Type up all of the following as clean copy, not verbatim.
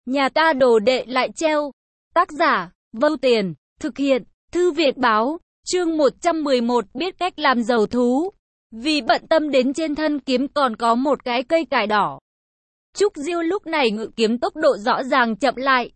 Nhà ta đồ đệ lại treo. Tác giả, Vâu Tiền, thực hiện, Thư Viện Báo, chương 111 biết cách làm giàu thú. Vì bận tâm đến trên thân kiếm còn có một cái cây cải đỏ. Trúc Diêu lúc này ngự kiếm tốc độ rõ ràng chậm lại.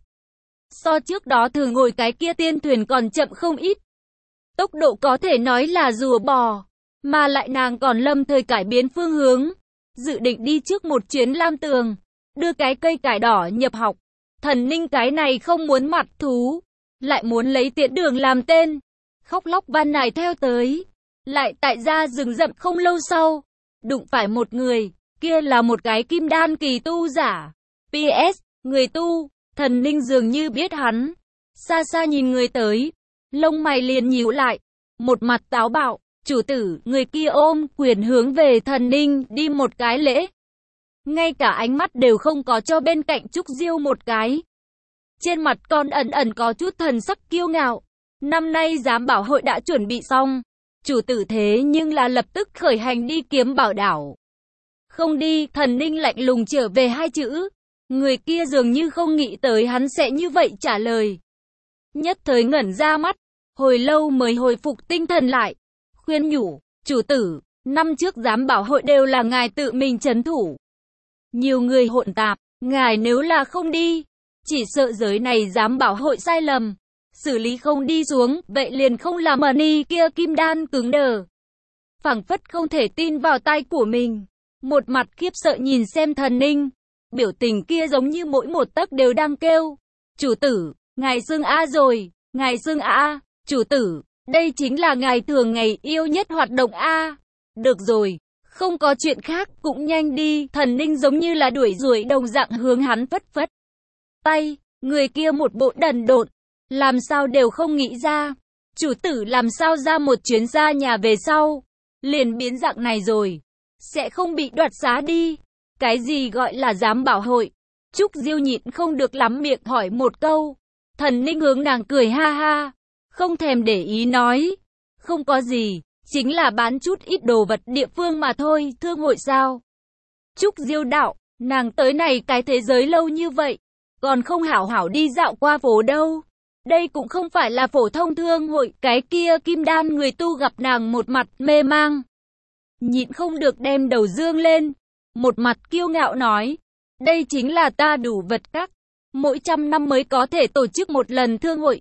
So trước đó thường ngồi cái kia tiên thuyền còn chậm không ít. Tốc độ có thể nói là rùa bò, mà lại nàng còn lâm thời cải biến phương hướng. Dự định đi trước một chuyến Lam Tường, đưa cái cây cải đỏ nhập học. Thần Ninh cái này không muốn mặt thú, lại muốn lấy tiện đường làm tên. Khóc lóc van nài theo tới. Lại tại ra rừng rậm không lâu sau, đụng phải một người, kia là một cái kim đan kỳ tu giả. PS, người tu, Thần Ninh dường như biết hắn. Xa xa nhìn người tới, lông mày liền nhíu lại, một mặt táo bạo. Chủ tử, người kia ôm quyền hướng về Thần Ninh đi một cái lễ. Ngay cả ánh mắt đều không có cho bên cạnh Trúc Diêu một cái. Trên mặt còn ẩn ẩn có chút thần sắc kiêu ngạo. Năm nay giám bảo hội đã chuẩn bị xong. Chủ tử thế nhưng là lập tức khởi hành đi kiếm bảo đảo. Không đi, Thần Ninh lạnh lùng trở về hai chữ. Người kia dường như không nghĩ tới hắn sẽ như vậy trả lời. Nhất thời ngẩn ra mắt, hồi lâu mới hồi phục tinh thần lại. Khuyên nhủ, chủ tử, năm trước giám bảo hội đều là ngài tự mình trấn thủ. Nhiều người hỗn tạp, ngài nếu là không đi, chỉ sợ giới này giám bảo hội sai lầm. Xử lý không đi xuống, vậy liền không làm ni kia kim đan cứng đờ. Phảng phất không thể tin vào tai của mình. Một mặt khiếp sợ nhìn xem Thần Ninh. Biểu tình kia giống như mỗi một tấc đều đang kêu. Chủ tử, ngài xưng A rồi, ngài xưng A, chủ tử, đây chính là ngài thường ngày yêu nhất hoạt động A. Được rồi, không có chuyện khác, cũng nhanh đi. Thần Ninh giống như là đuổi ruồi đồng dạng hướng hắn phất phất tay. Người kia một bộ đần độn, làm sao đều không nghĩ ra. Chủ tử làm sao ra một chuyến ra nhà về sau liền biến dạng này rồi. Sẽ không bị đoạt xá đi. Cái gì gọi là giám bảo hội? Trúc Diêu nhịn không được lắm miệng hỏi một câu. Thần Ninh hướng nàng cười ha ha, không thèm để ý nói. Không có gì, chính là bán chút ít đồ vật địa phương mà thôi, thương hội sao? Trúc Diêu đạo, nàng tới này cái thế giới lâu như vậy, còn không hảo hảo đi dạo qua phố đâu. Đây cũng không phải là phổ thông thương hội. Cái kia kim đan người tu gặp nàng một mặt mê mang, nhịn không được đem đầu dương lên, một mặt kiêu ngạo nói, đây chính là ta đủ vật các, mỗi 100 năm mới có thể tổ chức một lần thương hội.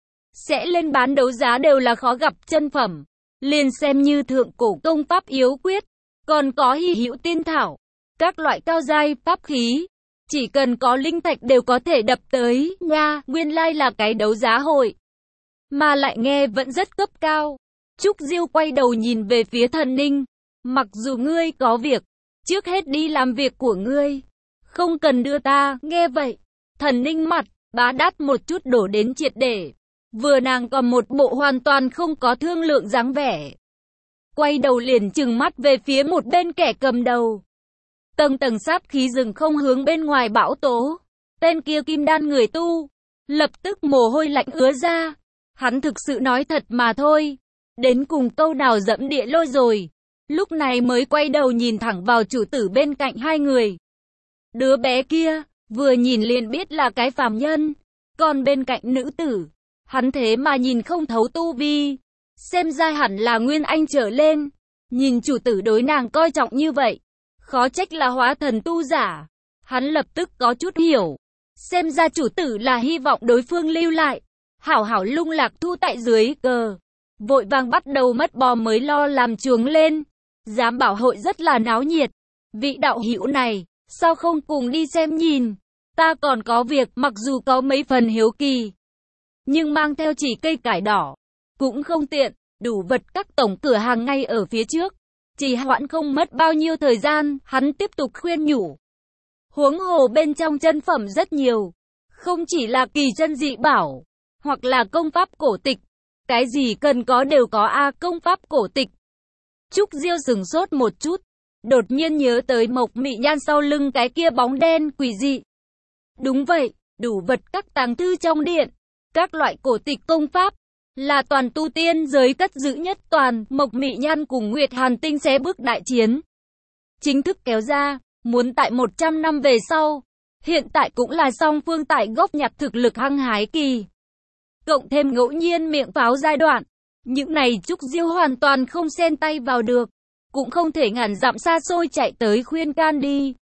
Sẽ lên bán đấu giá đều là khó gặp chân phẩm, liền xem như thượng cổ công pháp yếu quyết, còn có hy hữu tiên thảo, các loại cao giai pháp khí. Chỉ cần có linh thạch đều có thể đập tới, nha, nguyên lai là cái đấu giá hội. Mà lại nghe vẫn rất cấp cao. Trúc Diêu quay đầu nhìn về phía Thần Ninh. Mặc dù ngươi có việc, trước hết đi làm việc của ngươi. Không cần đưa ta, nghe vậy. Thần Ninh mặt, bá đát một chút đổ đến triệt để. Vừa nàng còn một bộ hoàn toàn không có thương lượng dáng vẻ. Quay đầu liền trừng mắt về phía một bên kẻ cầm đầu. Tầng tầng sát khí rừng không hướng bên ngoài bão tố. Tên kia kim đan người tu, lập tức mồ hôi lạnh ứa ra. Hắn thực sự nói thật mà thôi. Đến cùng câu nào dẫm địa lôi rồi. Lúc này mới quay đầu nhìn thẳng vào chủ tử bên cạnh hai người. Đứa bé kia, vừa nhìn liền biết là cái phàm nhân. Còn bên cạnh nữ tử, hắn thế mà nhìn không thấu tu vi. Xem ra hẳn là nguyên anh trở lên. Nhìn chủ tử đối nàng coi trọng như vậy, khó trách là hóa thần tu giả. Hắn lập tức có chút hiểu. Xem ra chủ tử là hy vọng đối phương lưu lại. Hảo hảo lung lạc thu tại dưới cờ. Vội vàng bắt đầu mất bò mới lo làm chuồng lên. Giám bảo hội rất là náo nhiệt. Vị đạo hữu này, sao không cùng đi xem nhìn? Ta còn có việc, mặc dù có mấy phần hiếu kỳ, nhưng mang theo chỉ cây cải đỏ cũng không tiện. Đủ vật các tổng cửa hàng ngay ở phía trước. Chỉ hoãn không mất bao nhiêu thời gian, hắn tiếp tục khuyên nhủ. Huống hồ bên trong chân phẩm rất nhiều. Không chỉ là kỳ chân dị bảo, hoặc là công pháp cổ tịch. Cái gì cần có đều có a. Công pháp cổ tịch. Trúc Diêu sửng sốt một chút. Đột nhiên nhớ tới Mộc Mị Nhan sau lưng cái kia bóng đen quỷ dị. Đúng vậy, đủ vật các tàng thư trong điện. Các loại cổ tịch công pháp là toàn tu tiên giới cất giữ nhất toàn. Mộc Mị Nhan cùng Nguyệt Hàn Tinh xé bước đại chiến chính thức kéo ra, muốn tại 100 năm về sau Hiện tại cũng là song phương tại gốc nhặt thực lực hăng hái kỳ. Cộng thêm ngẫu nhiên miệng pháo giai đoạn. Những này Trúc Diêu hoàn toàn không xen tay vào được. Cũng không thể ngàn dặm xa xôi chạy tới khuyên can đi.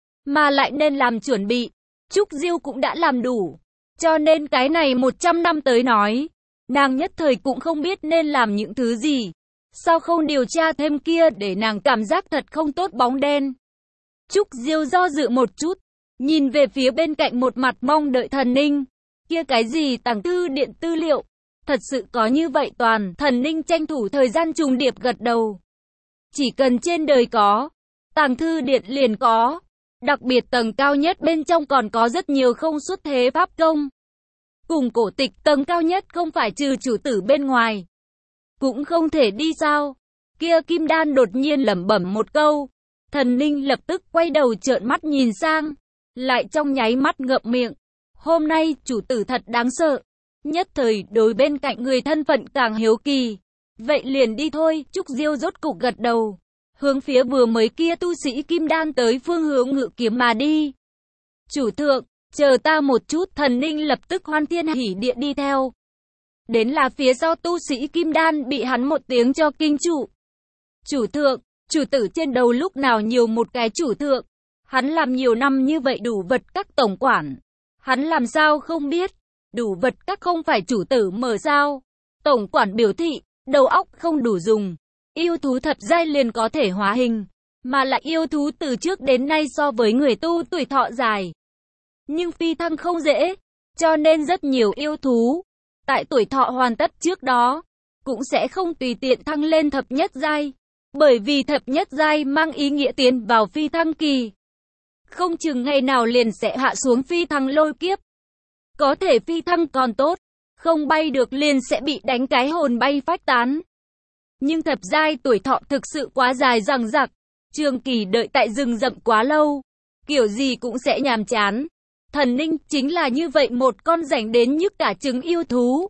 Mà lại nên làm chuẩn bị. Trúc Diêu cũng đã làm đủ. Cho nên cái này 100 năm tới nói. Nàng nhất thời cũng không biết nên làm những thứ gì. Sao không điều tra thêm kia để nàng cảm giác thật không tốt bóng đen. Trúc Diêu do dự một chút. Nhìn về phía bên cạnh một mặt mong đợi Thần Ninh. Kia cái gì tàng thư điện tư liệu. Thật sự có như vậy toàn. Thần Ninh tranh thủ thời gian trùng điệp gật đầu. Chỉ cần trên đời có. Tàng thư điện liền có. Đặc biệt tầng cao nhất bên trong còn có rất nhiều không xuất thế pháp công. Cùng cổ tịch tầng cao nhất không phải trừ chủ tử bên ngoài. Cũng không thể đi sao. Kia Kim Đan đột nhiên lẩm bẩm một câu. Thần Ninh lập tức quay đầu trợn mắt nhìn sang. Lại trong nháy mắt ngậm miệng. Hôm nay chủ tử thật đáng sợ. Nhất thời đối bên cạnh người thân phận càng hiếu kỳ. Vậy liền đi thôi. Trúc Diêu rốt cục gật đầu. Hướng phía vừa mới kia tu sĩ Kim Đan tới phương hướng Ngự Kiếm mà đi. Chủ thượng, chờ ta một chút. Thần Ninh lập tức hoan thiên hỉ địa đi theo. Đến là phía sau tu sĩ Kim Đan bị hắn một tiếng cho kinh trụ. Chủ thượng, chủ tử trên đầu lúc nào nhiều một cái chủ thượng. Hắn làm nhiều năm như vậy đủ vật các tổng quản. Hắn làm sao không biết. Đủ vật các không phải chủ tử mở sao. Tổng quản biểu thị, đầu óc không đủ dùng. Yêu thú thập giai liền có thể hóa hình. Mà lại yêu thú từ trước đến nay so với người tu tuổi thọ dài. Nhưng phi thăng không dễ. Cho nên rất nhiều yêu thú. Tại tuổi thọ hoàn tất trước đó. Cũng sẽ không tùy tiện thăng lên thập nhất giai. Bởi vì thập nhất giai mang ý nghĩa tiến vào phi thăng kỳ. Không chừng ngày nào liền sẽ hạ xuống phi thăng lôi kiếp. Có thể phi thăng còn tốt. Không bay được liền sẽ bị đánh cái hồn bay phách tán. Nhưng thập giai tuổi thọ thực sự quá dài dằng dặc. Trường kỳ đợi tại rừng rậm quá lâu. Kiểu gì cũng sẽ nhàm chán. Thần Ninh chính là như vậy một con rảnh đến nhức cả trứng yêu thú.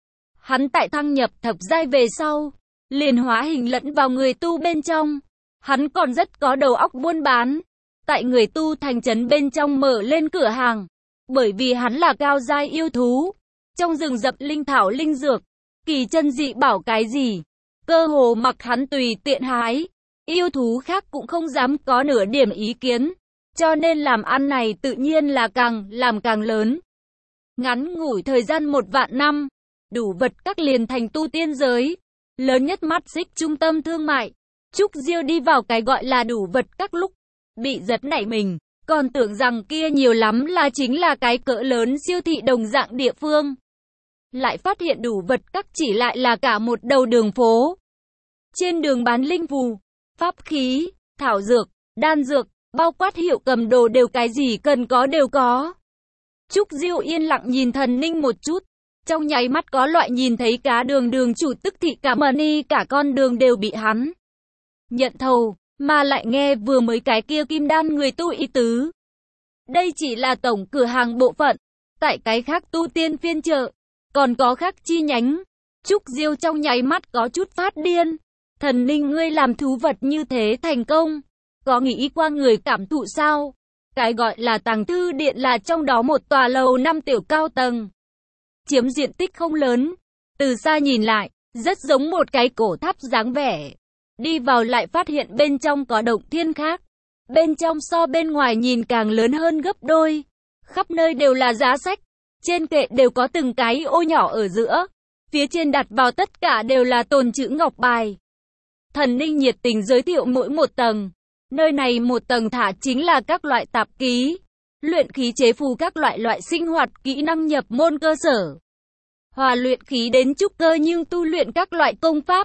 Hắn tại thăng nhập thập giai về sau. Liền hóa hình lẫn vào người tu bên trong. Hắn còn rất có đầu óc buôn bán. Tại người tu thành trấn bên trong mở lên cửa hàng. Bởi vì hắn là cao giai yêu thú. Trong rừng rậm linh thảo linh dược. Kỳ chân dị bảo cái gì. Cơ hồ mặc hắn tùy tiện hái. Yêu thú khác cũng không dám có nửa điểm ý kiến. Cho nên làm ăn này tự nhiên là càng làm càng lớn. Ngắn ngủi thời gian 1 vạn năm. Đủ vật các liền thành tu tiên giới. Lớn nhất mắt xích trung tâm thương mại. Trúc Diêu đi vào cái gọi là đủ vật các lúc. Bị giật nảy mình. Còn tưởng rằng kia nhiều lắm là chính là cái cỡ lớn siêu thị đồng dạng địa phương. Lại phát hiện đủ vật các chỉ lại là cả một đầu đường phố. Trên đường bán linh phù, pháp khí, thảo dược, đan dược, bao quát hiệu cầm đồ đều cái gì cần có đều có. Trúc Diêu yên lặng nhìn Thần Ninh một chút. Trong nháy mắt có loại nhìn thấy cá đường đường chủ tức thị cả money cả con đường đều bị hắn nhận thầu. Mà lại nghe vừa mới cái kia Kim Đan người tu ý tứ. Đây chỉ là tổng cửa hàng bộ phận. Tại cái khác tu tiên phiên chợ. Còn có khác chi nhánh. Trúc Diêu trong nháy mắt có chút phát điên. Thần Ninh ngươi làm thú vật như thế thành công. Có nghĩ qua người cảm thụ sao? Cái gọi là tàng thư điện là trong đó một tòa lầu 5 tiểu cao tầng. Chiếm diện tích không lớn. Từ xa nhìn lại, rất giống một cái cổ tháp dáng vẻ. Đi vào lại phát hiện bên trong có động thiên khác. Bên trong so bên ngoài nhìn càng lớn hơn gấp đôi. Khắp nơi đều là giá sách. Trên kệ đều có từng cái ô nhỏ ở giữa. Phía trên đặt vào tất cả đều là tồn chữ ngọc bài. Thần Ninh nhiệt tình giới thiệu mỗi một tầng. Nơi này một tầng thả chính là các loại tạp ký. Luyện khí chế phù các loại sinh hoạt kỹ năng nhập môn cơ sở. Hòa luyện khí đến trúc cơ nhưng tu luyện các loại công pháp.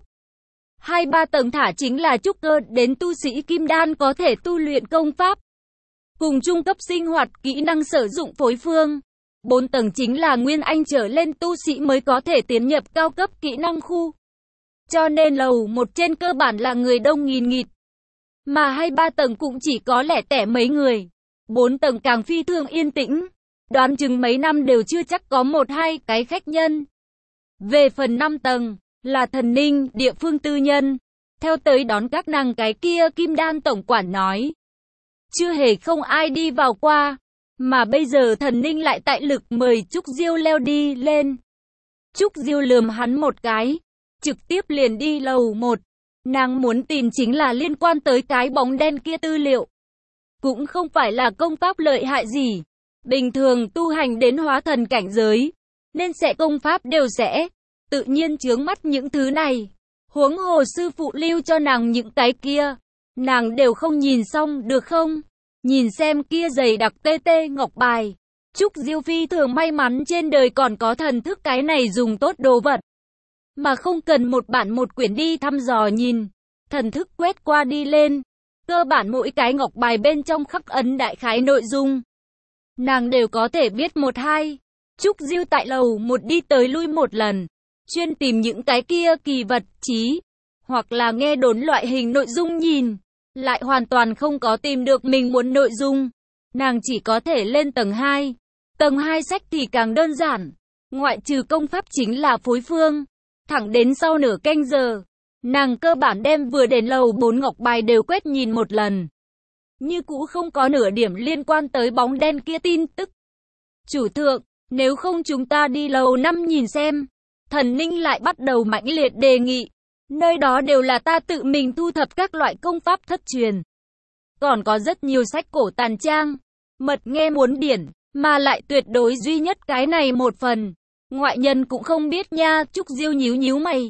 2-3 tầng thả chính là trúc cơ đến tu sĩ Kim Đan có thể tu luyện công pháp. Cùng trung cấp sinh hoạt kỹ năng sử dụng phối phương. 4 tầng chính là nguyên anh trở lên tu sĩ mới có thể tiến nhập cao cấp kỹ năng khu. Cho nên lầu 1 trên cơ bản là người đông nghìn nghịt. Mà 2-3 tầng cũng chỉ có lẻ tẻ mấy người. 4 tầng càng phi thường yên tĩnh. Đoán chừng mấy năm đều chưa chắc có 1-2 cái khách nhân. Về phần 5 tầng, là Thần Ninh, địa phương tư nhân. Theo tới đón các nàng cái kia Kim Đan tổng quản nói. Chưa hề không ai đi vào qua. Mà bây giờ Thần Ninh lại tại lực mời Trúc Diêu leo đi lên. Trúc Diêu lườm hắn một cái, trực tiếp liền đi lầu 1. Nàng muốn tìm chính là liên quan tới cái bóng đen kia tư liệu. Cũng không phải là công pháp lợi hại gì. Bình thường tu hành đến hóa thần cảnh giới, nên sẽ công pháp đều sẽ tự nhiên chướng mắt những thứ này. Huống hồ sư phụ lưu cho nàng những cái kia, nàng đều không nhìn xong được không? Nhìn xem kia dày đặc tê tê ngọc bài. Trúc Diêu phi thường may mắn trên đời còn có thần thức cái này dùng tốt đồ vật. Mà không cần một bản một quyển đi thăm dò nhìn. Thần thức quét qua đi lên. Cơ bản mỗi cái ngọc bài bên trong khắc ấn đại khái nội dung, nàng đều có thể biết một hai. Trúc Diêu tại lầu 1 đi tới lui một lần, chuyên tìm những cái kia kỳ vật chí, hoặc là nghe đồn loại hình nội dung nhìn, lại hoàn toàn không có tìm được mình muốn nội dung. Nàng chỉ có thể lên tầng 2. Tầng 2 sách thì càng đơn giản, ngoại trừ công pháp chính là phối phương. Thẳng đến sau nửa canh giờ, nàng cơ bản đem vừa đến lầu 4 ngọc bài đều quét nhìn một lần. Như cũ không có nửa điểm liên quan tới bóng đen kia tin tức. Chủ thượng, nếu không chúng ta đi lầu 5 nhìn xem. Thần Ninh lại bắt đầu mãnh liệt đề nghị. Nơi đó đều là ta tự mình thu thập các loại công pháp thất truyền. Còn có rất nhiều sách cổ tàn trang, mật nghe muốn điển, mà lại tuyệt đối duy nhất cái này một phần. Ngoại nhân cũng không biết nha. Trúc Diêu nhíu nhíu mày.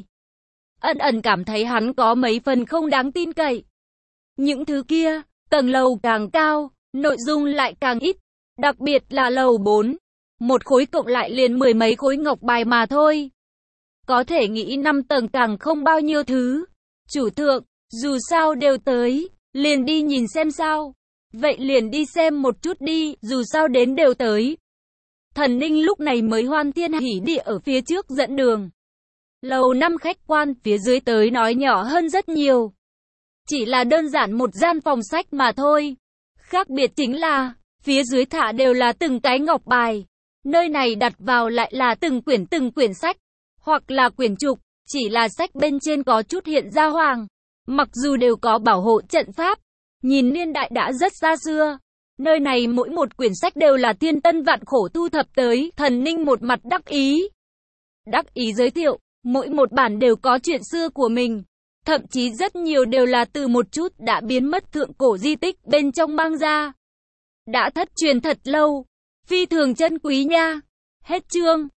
Ẩn ẩn cảm thấy hắn có mấy phần không đáng tin cậy. Những thứ kia, tầng lầu càng cao, nội dung lại càng ít. Đặc biệt là lầu 4. Một khối cộng lại liền mười mấy khối ngọc bài mà thôi. Có thể nghĩ 5 tầng càng không bao nhiêu thứ. Chủ thượng, dù sao đều tới, liền đi nhìn xem sao. Vậy liền đi xem một chút đi, dù sao đến đều tới. Thần Ninh lúc này mới hoan thiên hỉ địa ở phía trước dẫn đường. Lầu 5 khách quan phía dưới tới nói nhỏ hơn rất nhiều. Chỉ là đơn giản một gian phòng sách mà thôi. Khác biệt chính là, phía dưới thả đều là từng cái ngọc bài. Nơi này đặt vào lại là từng quyển sách. Hoặc là quyển trục, chỉ là sách bên trên có chút hiện ra hoàng. Mặc dù đều có bảo hộ trận pháp, nhìn niên đại đã rất xa xưa. Nơi này mỗi một quyển sách đều là thiên tân vạn khổ thu thập tới. Thần Ninh một mặt đắc ý. Đắc ý giới thiệu, mỗi một bản đều có chuyện xưa của mình. Thậm chí rất nhiều đều là từ một chút đã biến mất thượng cổ di tích bên trong mang ra. Đã thất truyền thật lâu. Phi thường chân quý nha. Hết chương.